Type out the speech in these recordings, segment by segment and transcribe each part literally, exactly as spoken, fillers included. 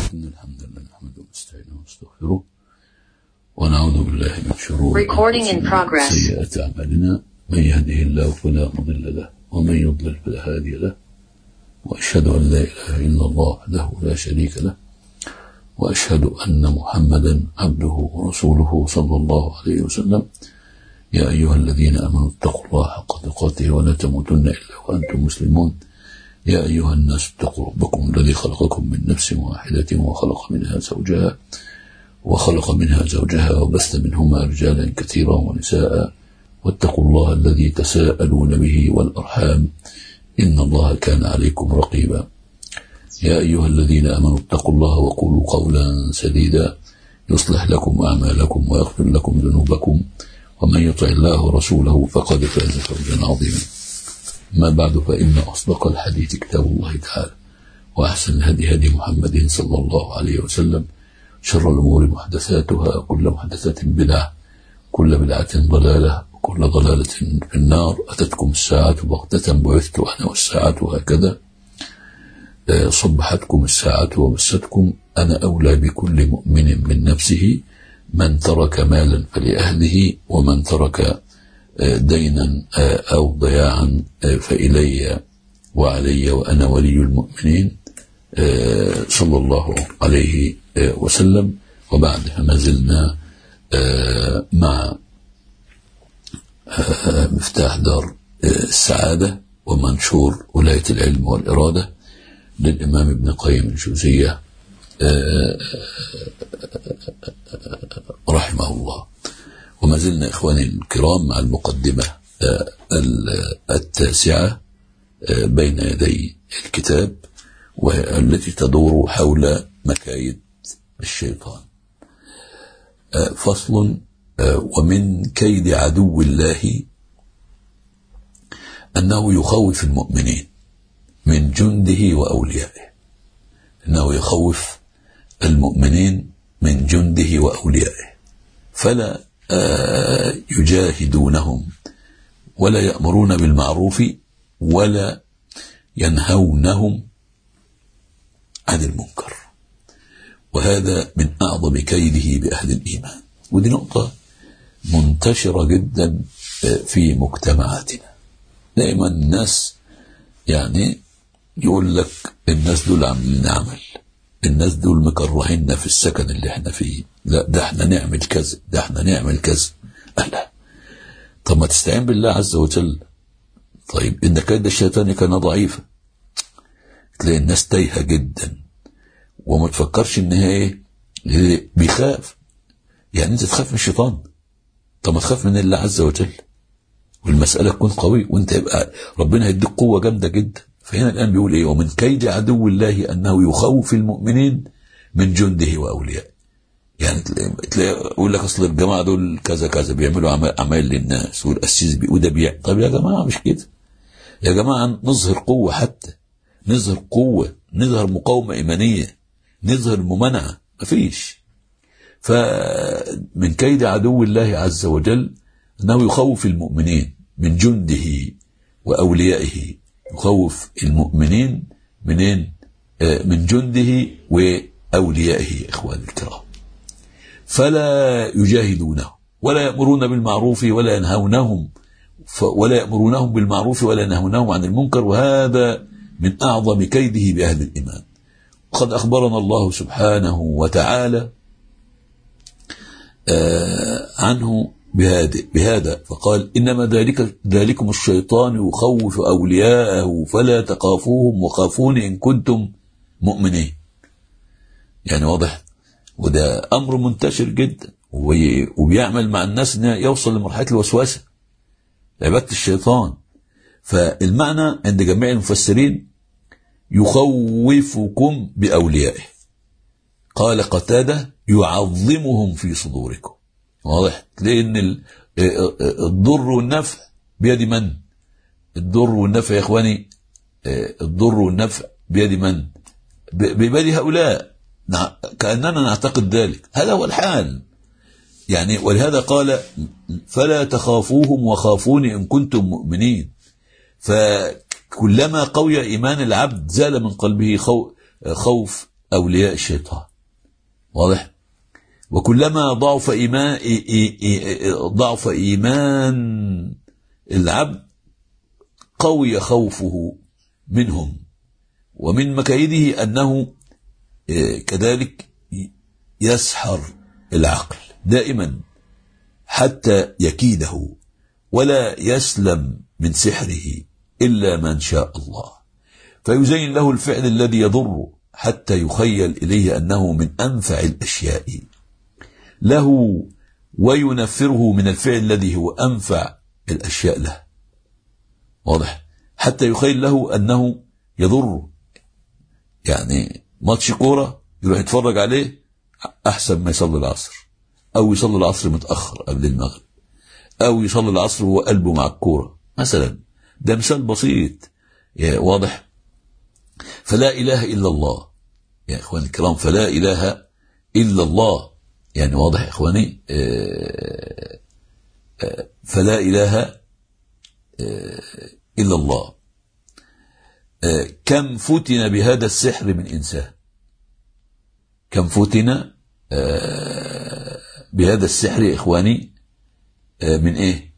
إن الحمد لله نحمده ونستعينه ونستغفره ونعوذ بالله من شرور أنفسنا وسيئات أعمالنا. من يهده الله فلا مضل له ومن يضلل فلا هادي له، وأشهد أن لا إله إلا الله وحده لا شريك له، وأشهد أن محمدا عبده ورسوله صلى الله عليه وسلم. يا أيها الذين آمنوا اتقوا الله حق تقاته ولا تموتن إلا وأنتم مسلمون. يا أيها الناس اتقوا ربكم الذي خلقكم من نفس واحدة وخلق منها زوجها وخلق منها زوجها وبث منهما رجالا كثيرا ونساء، واتقوا الله الذي تساءلون به والأرحام إن الله كان عليكم رقيبا. يا أيها الذين آمنوا اتقوا الله وقولوا قولا سديدا يصلح لكم أعمالكم ويغفر لكم ذنوبكم، ومن يطع الله ورسوله فقد فاز فوزا عظيما. ما بعد، فإن أصدق الحديث كتاب الله تعالى، وأحسن الهدي هدي محمد صلى الله عليه وسلم، شر الأمور محدثاتها، كل محدثة بدعة، كل بدعة ضلالة، وكل ضلالة في النار. أتتكم الساعة بغتة بعثت أنا والساعة هكذا، صبحتكم الساعة ومستكم. أنا أولى بكل مؤمن من نفسه، من ترك مالا فلأهله، ومن ترك دينا أو ضياعا فإلي وعلي وأنا ولي المؤمنين صلى الله عليه وسلم. وبعد، فما زلنا مع مفتاح دار السعادة ومنشور ولاية العلم والإرادة للإمام ابن قيم الجوزية رحمه الله. وما زلنا إخواني الكرام مع المقدمة التاسعة بين يدي الكتاب، والتي تدور حول مكايد الشيطان. فصل: ومن كيد عدو الله أنه يخوف المؤمنين من جنده وأوليائه. أنه يخوف المؤمنين من جنده وأوليائه، فلا يجاهدونهم ولا يأمرون بالمعروف ولا ينهونهم عن المنكر. وهذا من أعظم كيده بأهل الإيمان، ودي نقطة منتشرة جدا في مجتمعاتنا. دائما الناس يعني يقول لك الناس دول عاملين عمل، الناس دول مكرهيننا في السكن اللي احنا فيه، لا ده احنا نعمل كذا، ده احنا نعمل كذا. لا، طب ما تستعين بالله عز وجل. طيب إن كيد الشيطان كان ضعيفا. تلاقي الناس تايهة جدا وما تفكرش ان هي ايه، بيخاف. يعني انت تخاف من الشيطان؟ طب ما تخاف من الله عز وجل، والمسألة تكون قوي، وانت يبقى ربنا يديك قوة جامدة جدا. فهنا الآن بيقول ايه؟ ومن كيد عدو الله أنه يخوف المؤمنين من جنده وأوليائه. يعني تلاقي يقول لك أصل الجماعة دول كذا كذا بيعملوا أعمال للناس، والقسيس بيقول ده بيع. طب يا جماعة مش كده يا جماعة، نظهر قوة، حتى نظهر قوة، نظهر مقاومة إيمانية، نظهر ممانعة. مفيش. فمن كيد عدو الله عز وجل أنه يخوف المؤمنين من جنده وأوليائه. يخوف المؤمنين منين؟ من جنده وأوليائه. إخوان الكرام، فلا يجاهدونه ولا يأمرون بالمعروف ولا ينهونهم ولا يأمرونهم بالمعروف ولا ينهونهم عن المنكر. وهذا من أعظم كيده بأهل الإيمان. وقد أخبرنا الله سبحانه وتعالى عنه بهذا فقال: إنما ذلك ذلكم الشيطان يخوف أولياءه فلا تخافوهم وخافون إن كنتم مؤمنين. يعني واضح، وده أمر منتشر جدا وبيعمل مع الناس إنه يوصل لمرحلة الوسوسة، عبادة الشيطان. فالمعنى عند جميع المفسرين يخوفكم بأوليائه. قال قتادة: يعظمهم في صدوركم. واضح، لأن الضر والنفع بيد من؟ الضر والنفع يا إخواني، الضر والنفع بيد من؟ بيد هؤلاء. كأننا نعتقد ذلك، هذا هو الحال. يعني ولهذا قال: فلا تخافوهم وخافوني إن كنتم مؤمنين. فكلما قوي إيمان العبد زال من قلبه خوف أولياء الشيطان. واضح؟ وكلما ضعف إيمان ضعف إيمان العبد قوي خوفه منهم. ومن مكايده أنه كذلك يسحر العقل دائما حتى يكيده، ولا يسلم من سحره إلا من شاء الله، فيزين له الفعل الذي يضر حتى يخيل إليه أنه من أنفع الأشياء له، وينفره من الفعل الذي هو أنفع الأشياء له. واضح؟ حتى يخيل له أنه يضر. يعني ماتش كورة يروح يتفرج عليه أحسن ما يصلي العصر، أو يصلي العصر متأخر قبل المغرب، أو يصلي العصر وهو قلبه مع الكورة مثلا. ده مثال بسيط. واضح؟ فلا إله إلا الله يا إخواني الكرام، فلا إله إلا الله. يعني واضح يا إخواني؟ فلا إله إلا الله. كم فتن بهذا السحر من إنسان، كم فتن بهذا السحر يا إخواني من إيه؟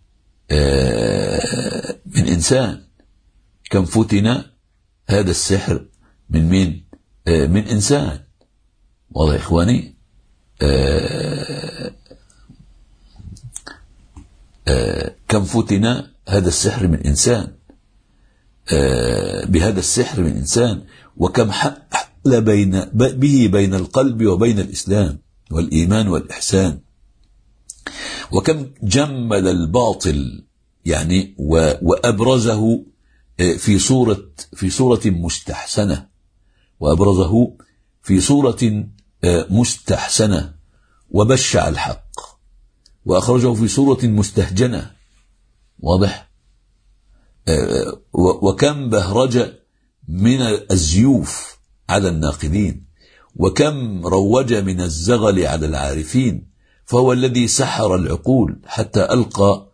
من إنسان. كم فتن هذا السحر من مين؟ من إنسان. واضح يا إخواني؟ كم فتن هذا السحر من إنسان، بهذا السحر من إنسان، وكم حل بين به بين القلب وبين الإسلام والإيمان والإحسان، وكم جمل الباطل يعني وأبرزه في صورة في صورة مستحسنة، وأبرزه في صورة مستحسنة، وبشع الحق وأخرجه في صورة مستهجنة. واضح؟ وكم بهرج من الزيوف على الناقدين، وكم روج من الزغل على العارفين. فهو الذي سحر العقول حتى ألقى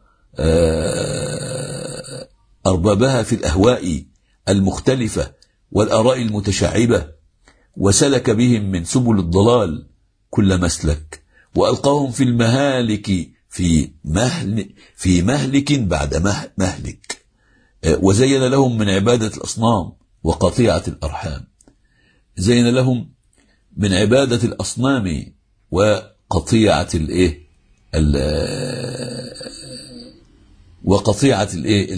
أربابها في الأهواء المختلفة والآراء المتشعبة، وسلك بهم من سبل الضلال كل مسلك، وألقاهم في المهالك في مهل في مهلك بعد مهلك، وزين لهم من عبادة الأصنام وقطيعة الأرحام، زين لهم من عبادة الأصنام وقطيعة الإيه وقطيعة الإيه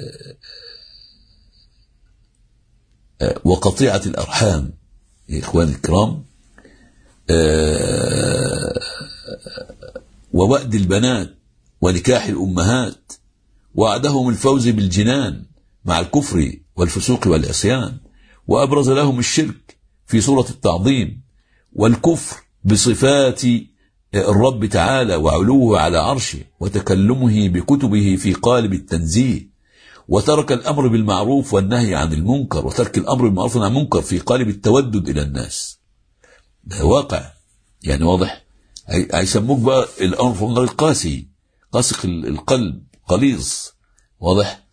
وقطيعة الأرحام يا إخواني الكرام، ووأد البنات ونكاح الأمهات، وعدهم الفوز بالجنان مع الكفر والفسوق والعصيان، وأبرز لهم الشرك في صورة التعظيم، والكفر بصفات الرب تعالى وعلوه على عرشه، وتكلمه بكتبه في قالب التنزيه، وترك الأمر بالمعروف والنهي عن المنكر، وترك الأمر بالمعروف والنهي عن المنكر في قالب التودد إلى الناس. ده واقع يعني. واضح؟ هيسموك بقى الأمر في النار القاسي، قاسق القلب، غليظ. واضح؟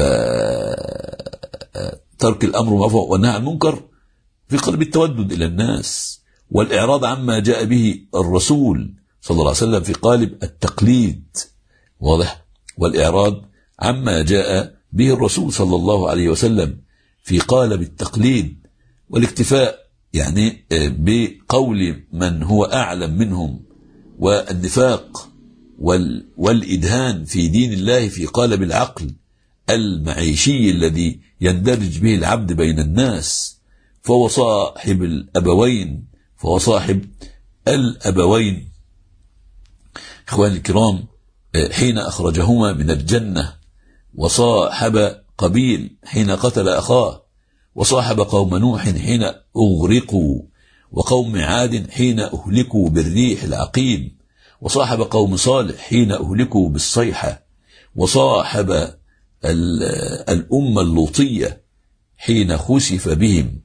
فترك الأمر بالمعروف والنهي عن المنكر في قلب التودد إلى الناس، والإعراض عما جاء به الرسول صلى الله عليه وسلم في قالب التقليد. واضح؟ والإعراض عما جاء به الرسول صلى الله عليه وسلم في قالب التقليد، والاكتفاء يعني بقول من هو أعلم منهم، والنفاق والإدهان في دين الله في قالب العقل المعيشي الذي يندرج به العبد بين الناس. فهو صاحب الأبوين فهو صاحب الأبوين إخواني الكرام حين أخرجهما من الجنة، وصاحب قبيل حين قتل أخاه، وصاحب قوم نوح حين أغرقوا، وقوم عاد حين أهلكوا بالريح العقيم، وصاحب قوم صالح حين أهلكوا بالصيحة، وصاحب الأمة اللوطية حين خسف بهم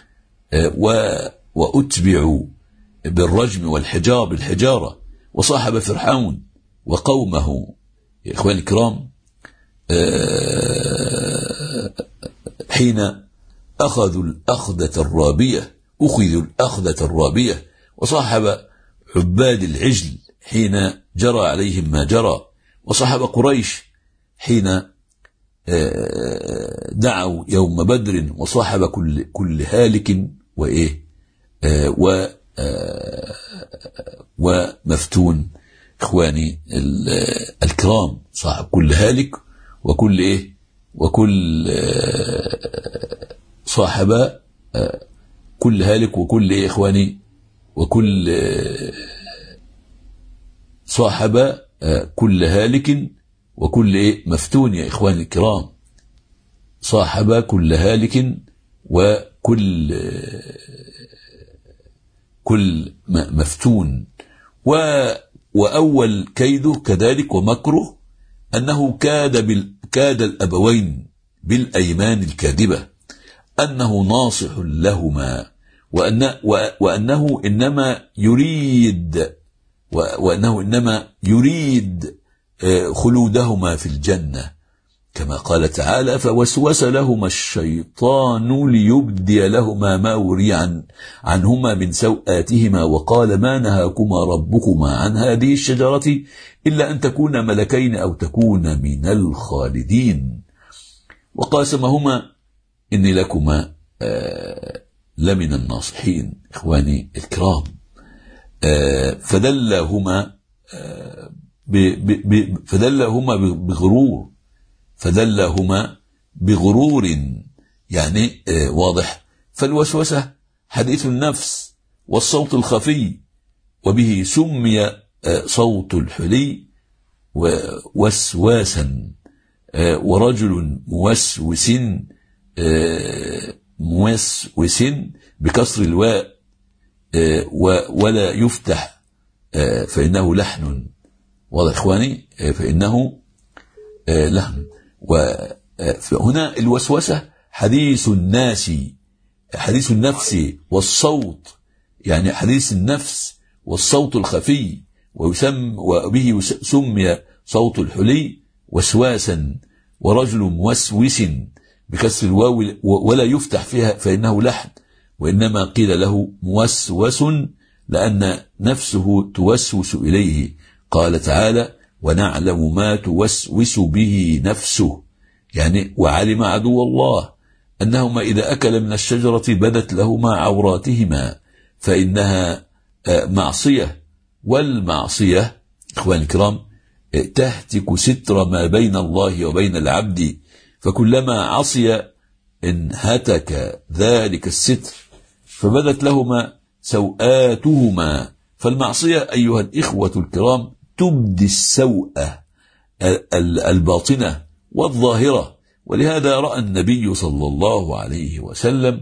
وأتبعوا بالرجم والحجار بالحجارة، وصاحب فرعون وقومه يا إخواني الكرام حين أخذوا الأخذة الرابية أخذوا الأخذة الرابية، وصاحب عباد العجل حين جرى عليهم ما جرى، وصاحب قريش حين دعوا يوم بدر، وصاحب كل كل هالك وإيه و ومفتون. إخواني الكرام، صاحب كل هالك وكل إيه وكل صاحب كل هالك وكل إيه إخواني وكل صاحب كل هالك وكل إيه مفتون. يا إخواني الكرام، صاحب كل هالك وكل كل مفتون. و وأول كيده كذلك ومكره أنه كاد, بال كاد الأبوين بالأيمان الكاذبة أنه ناصح لهما، وأن وأنه إنما يريد وأنه إنما يريد خلودهما في الجنة، كما قال تعالى: فوسوس لهما الشيطان ليبدي لهما ما وري عن عنهما من سوآتهما وقال: ما نهاكما ربكما عن هذه الشجرة إلا أن تكونا ملكين أو تكونا من الخالدين، وقاسمهما إني لكما آه لمن الناصحين. إخواني الكرام، آه فدلهما آه فدلهما بغرور فدلهما بغرور يعني آه واضح. فالوسوسة حديث النفس والصوت الخفي، وبه سمي آه صوت الحلي ووسواسا، آه ورجل موسوس آه موسوس بكسر الواء آه ولا يفتح آه فإنه لحن. واضح إخواني؟ آه فإنه آه لحن. وهنا الوسوسة حديث الناس حديث النفس والصوت، يعني حديث النفس والصوت الخفي، ويسمى وبه سمي صوت الحلي وسواسا، ورجل موسوس بكسر الواو ولا يفتح فيها فإنه لحن، وإنما قيل له موسوس لأن نفسه توسوس إليه. قال تعالى: ونعلم ما توسوس به نفسه، يعني وعلم عدو الله أنهما إذا أكل من الشجرة بدت لهما عوراتهما فإنها معصية، والمعصية إخواني الكرام تهتك ستر ما بين الله وبين العبد، فكلما عصي انهتك ذلك الستر فبدت لهما سوآتهما. فالمعصية أيها الإخوة الكرام تبدي السوءة الباطنة والظاهرة، ولهذا رأى النبي صلى الله عليه وسلم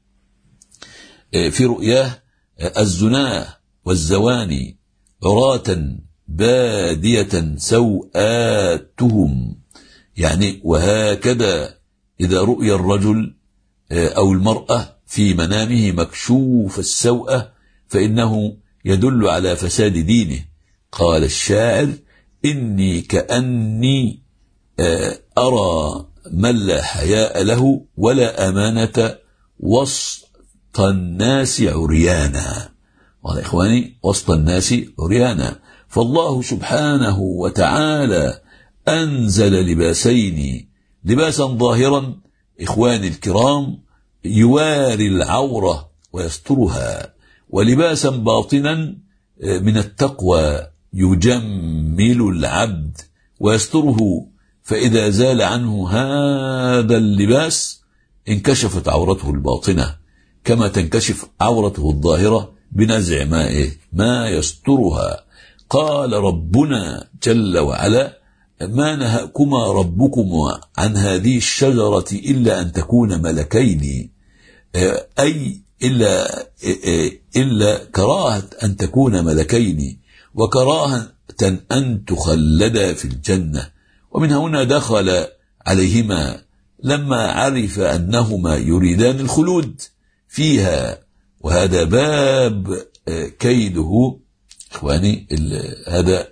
في رؤياه الزناه والزواني عراة بادية سوآتهم، يعني وهكذا إذا رؤي الرجل أو المرأة في منامه مكشوف السوءة فإنه يدل على فساد دينه. قال الشاعر: إني كأني أرى من لا حياء له ولا أمانة وسط الناس عريانا. والله إخواني، وسط الناس عريانا. فالله سبحانه وتعالى أنزل لباسين: لباسا ظاهرا إخواني الكرام يواري العورة ويسترها، ولباسا باطنا من التقوى يجمل العبد ويستره، فإذا زال عنه هذا اللباس انكشفت عورته الباطنة كما تنكشف عورته الظاهرة بنزع ما, إيه؟ ما يسترها. قال ربنا جل وعلا: ما نهاكما ربكما عن هذه الشجرة إلا أن تكون ملكين، أي إلا, إلا كراهة أن تكون ملكين، وكراهة أن تخلدا في الجنة. ومن هنا دخل عليهما لما عرف أنهما يريدان الخلود فيها، وهذا باب كيده إخواني. هذا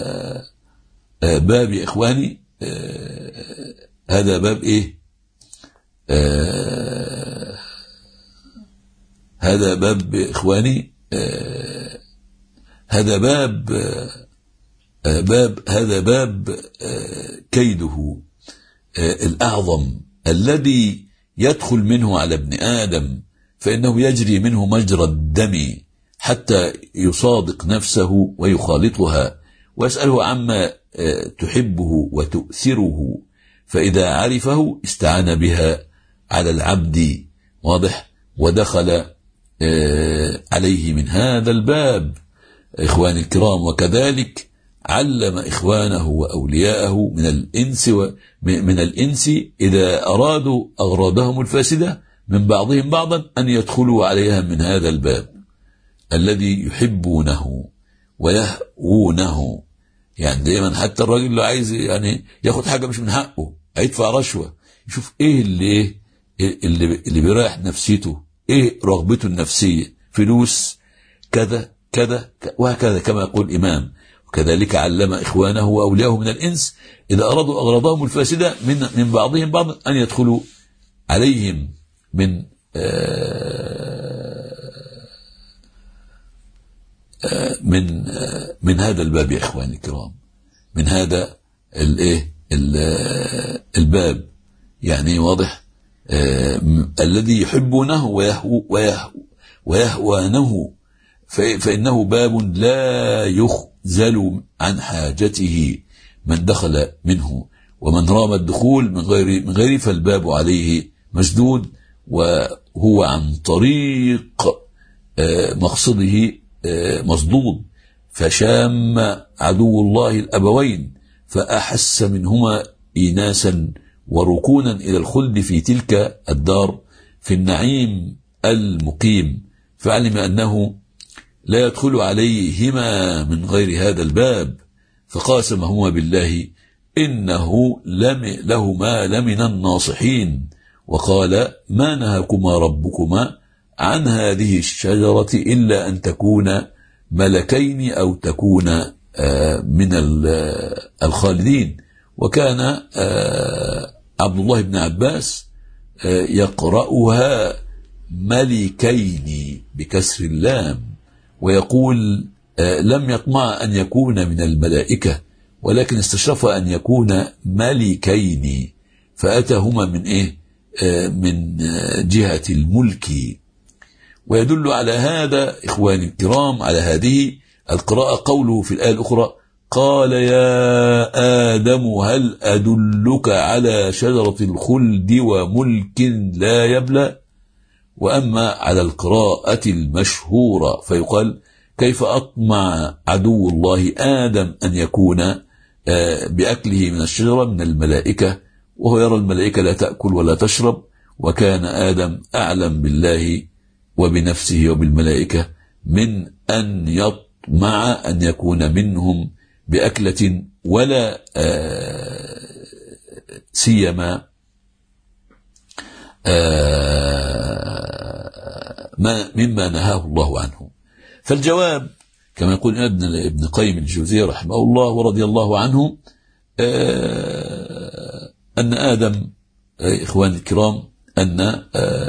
باب يا إخواني، هذا باب إيه؟ هذا باب إخواني، آه هذا باب آه باب هذا باب آه كيده آه الأعظم الذي يدخل منه على ابن آدم، فإنه يجري منه مجرى الدم حتى يصادق نفسه ويخالطها ويسأله عما تحبه وتؤثره، فإذا عرفه استعان بها على العبد. واضح؟ ودخل عليه من هذا الباب إخواني الكرام. وكذلك علم إخوانه وأولياءه من الإنس من الإنس إذا أرادوا أغراضهم الفاسدة من بعضهم بعضا أن يدخلوا عليها من هذا الباب الذي يحبونه ويهوونه. يعني دايما حتى الراجل اللي عايز يعني ياخد حاجة مش من حقه، هيدفع رشوة، يشوف ايه اللي اللي, اللي بيريح نفسيته، ايه رغبته النفسية، فلوس كذا كذا وهكذا كما يقول الإمام. وكذلك علم إخوانه وأولياءه من الإنس إذا أرادوا أغراضهم الفاسدة من من بعضهم بعضا أن يدخلوا عليهم من من من هذا الباب يا إخواني الكرام، من هذا الايه الباب. يعني واضح؟ الذي يحبونه ويهو ويهو ويهوانه، فإنه باب لا يخزل عن حاجته من دخل منه، ومن رام الدخول من غير من غير فالباب عليه مسدود، وهو عن طريق مقصده مصدود. فشام عدو الله الأبوين فأحس منهما إيناسا وركونا إلى الخلد في تلك الدار في النعيم المقيم، فعلم أنه لا يدخل عليهما من غير هذا الباب، فقاسمهما بالله إنه لم لهما لمن الناصحين، وقال ما نهاكما ربكما عن هذه الشجرة إلا أن تكون ملكين أو تكون من الخالدين. وكان عبد الله بن عباس يقرأها ملكين بكسر اللام، ويقول لم يطمع أن يكون من الملائكة ولكن استشرف أن يكون ملكين، فأتاهما من إيه؟ من جهة الملك. ويدل على هذا إخواني الكرام على هذه القراءة قوله في الآية الأخرى قال يا آدم هل أدلك على شجرة الخلد وملك لا يبلى. وأما على القراءة المشهورة فيقال كيف أطمع عدو الله آدم أن يكون بأكله من الشجرة من الملائكة، وهو يرى الملائكة لا تأكل ولا تشرب، وكان آدم أعلم بالله وبنفسه وبالملائكة من أن يطمع أن يكون منهم بأكلة، ولا سيما ما مما نهاه الله عنه. فالجواب كما يقول ابن ابن قيم الجوزية رحمه الله ورضي الله عنه أن آدم إخواني الكرام أن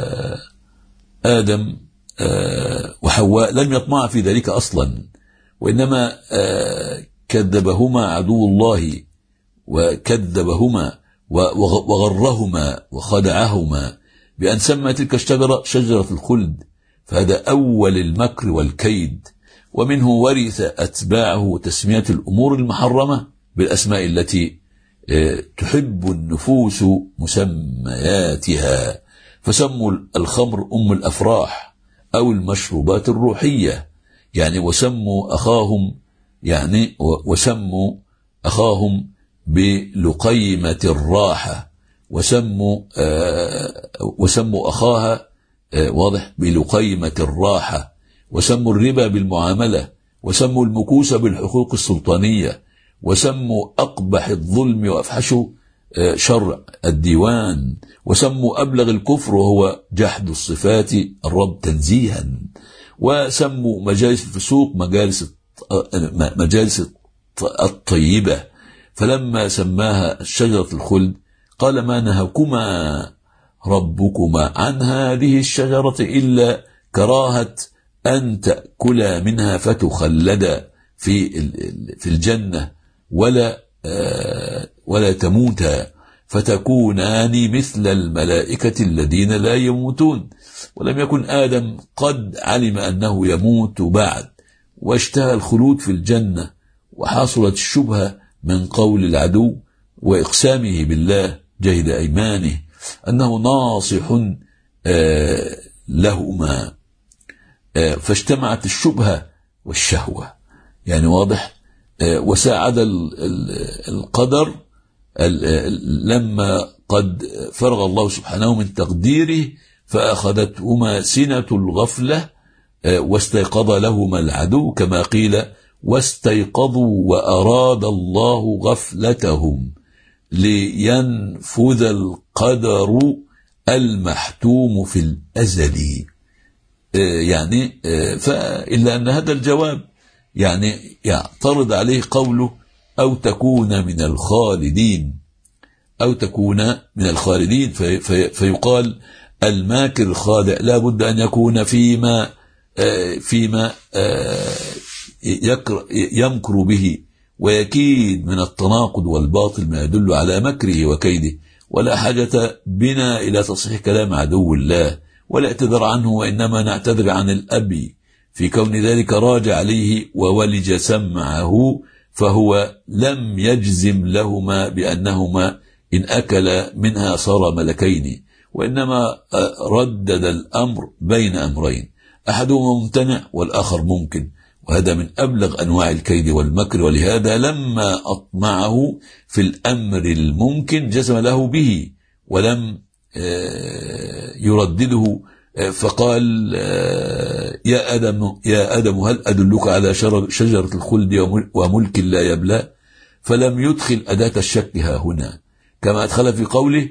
آدم وحواء لم يطمع في ذلك أصلا، وإنما كذبهما عدو الله وكذبهما وغرهما وخدعهما بأن سمى تلك الشجرة شجرة الخلد، فهذا أول المكر والكيد. ومنه ورث أتباعه تسمية الأمور المحرمة بالأسماء التي تحب النفوس مسمياتها، فسموا الخمر أم الأفراح أو المشروبات الروحية، يعني وسموا أخاهم يعني وسموا أخاهم بلقيمة الراحة، وسموا آه وسموا أخاها آه واضح بلقيمة الراحة، وسموا الربا بالمعاملة، وسموا المكوس بالحقوق السلطانية، وسموا أقبح الظلم وأفحشه آه شرع الديوان، وسموا أبلغ الكفر وهو جحد الصفات الرب تنزيها، وسموا مجالس الفسوق مجالس مجالس الطيبة. فلما سماها شجرة الخلد قال ما نهاكما ربكما عن هذه الشجرة إلا كراهة أن تأكل منها فتخلد في في الجنة ولا ولا تموتا فتكونان مثل الملائكة الذين لا يموتون. ولم يكن آدم قد علم أنه يموت بعد واشتهى الخلود في الجنة، وحصلت الشبهة من قول العدو وإقسامه بالله جهد أيمانه أنه ناصح لهما، فاجتمعت الشبهة والشهوة، يعني واضح. وساعد القدر لما قد فرغ الله سبحانه من تقديره فأخذتهما سنة الغفلة واستيقظ لهما العدو، كما قيل واستيقظوا وأراد الله غفلتهم لينفذ القدر المحتوم في الأزل. يعني فإلا أن هذا الجواب يعني يعترض عليه قوله أو تكون من الخالدين، أو تكون من الخالدين، في في فيقال الماكر الخادع لا بد أن يكون فيما فيما يمكر به ويكيد من التناقض والباطل ما يدل على مكره وكيده. ولا حاجة بنا إلى تصحيح كلام عدو الله ولا اعتذر عنه، وإنما نعتذر عن الأب في كون ذلك راجع عليه وولج سمعه، فهو لم يجزم لهما بأنهما إن أكل منها صار ملكين، وإنما ردد الأمر بين أمرين أحدهما ممتنع والآخر ممكن، وهذا من أبلغ أنواع الكيد والمكر. ولهذا لما أطمعه في الأمر الممكن جزم له به ولم يردده، فقال يا آدم يا آدم هل أدلك على شجرة الخلد وملك لا يبلى، فلم يدخل أداة الشك ها هنا، كما أدخل في قوله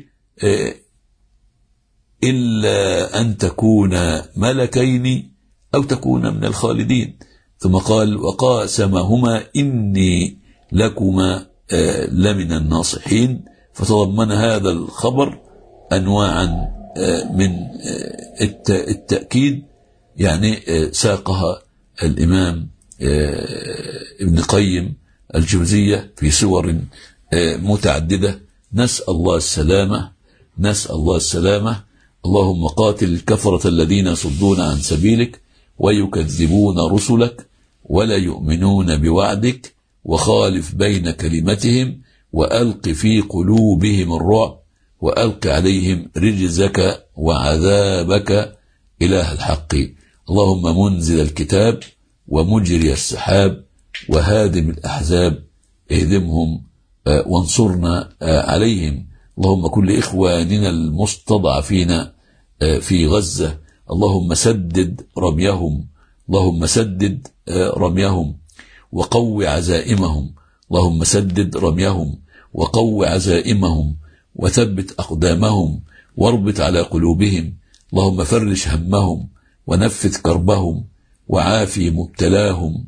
إلا أن تكون ملكين أو تكون من الخالدين، ثم قال وقاسمهما إني لكما لمن الناصحين. فتضمن هذا الخبر أنواعا من التأكيد يعني ساقها الإمام ابن قيم الجوزية في سور متعددة. نسأل الله السلامة نسأل الله السلامة. اللهم قاتل الكفرة الذين يصدون عن سبيلك ويكذبون رسلك ولا يؤمنون بوعدك، وخالف بين كلمتهم وألق في قلوبهم الرعب وألق عليهم رجزك وعذابك إله الحق. اللهم منزل الكتاب ومجري السحاب وهادم الأحزاب اهدمهم وانصرنا عليهم. اللهم كن لإخواننا المستضعفين في غزة اللهم سدد رميهم اللهم سدد رميهم وقو عزائمهم اللهم سدد رميهم وقو عزائمهم وثبت أقدامهم واربط على قلوبهم. اللهم فرج همهم ونفذ كربهم وعافي مبتلاهم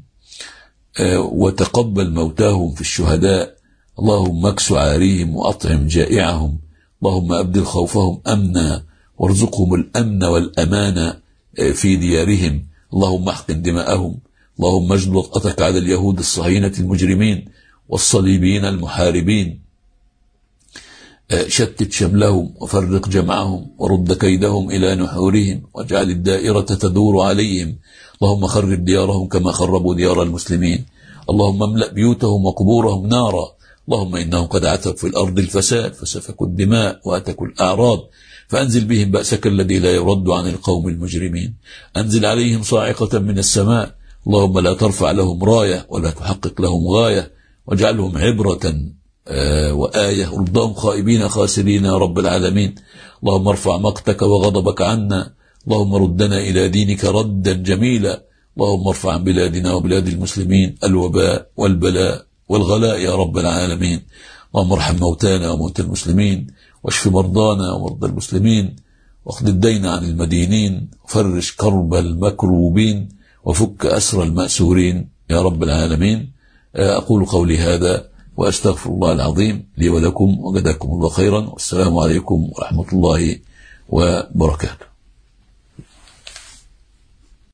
وتقبل موتاهم في الشهداء. اللهم اكس عاريهم وأطعم جائعهم. اللهم أبدل خوفهم أمنا وارزقهم الأمن والأمان في ديارهم. اللهم احقن دماءهم. اللهم اجلل وطأتك على اليهود الصهاينة المجرمين والصليبيين المحاربين. شتت شملهم وفرق جمعهم ورد كيدهم إلى نحورهم واجعل الدائرة تدور عليهم. اللهم خرب ديارهم كما خربوا ديار المسلمين. اللهم املأ بيوتهم وقبورهم نارا. اللهم إنهم قد عتوا في الأرض الفساد فسفكوا الدماء وأتكوا الأعراض، فأنزل بهم بأسك الذي لا يرد عن القوم المجرمين. أنزل عليهم صاعقة من السماء. اللهم لا ترفع لهم راية ولا تحقق لهم غاية، واجعلهم عبرة وآية، ردهم خائبين خاسرين يا رب العالمين. اللهم ارفع مقتك وغضبك عنا. اللهم ردنا إلى دينك ردا جميلا. اللهم ارفع عن بلادنا وبلاد المسلمين الوباء والبلاء والغلاء يا رب العالمين. اللهم ارحم موتانا وموتى المسلمين واشف مرضانا ومرضى المسلمين واخذ الدين عن المدينين وفرج كرب المكروبين وفك أسر المأسورين يا رب العالمين. أقول قولي هذا وأستغفر الله العظيم لي ولكم وجزاكم الله خيرا، والسلام عليكم ورحمة الله وبركاته.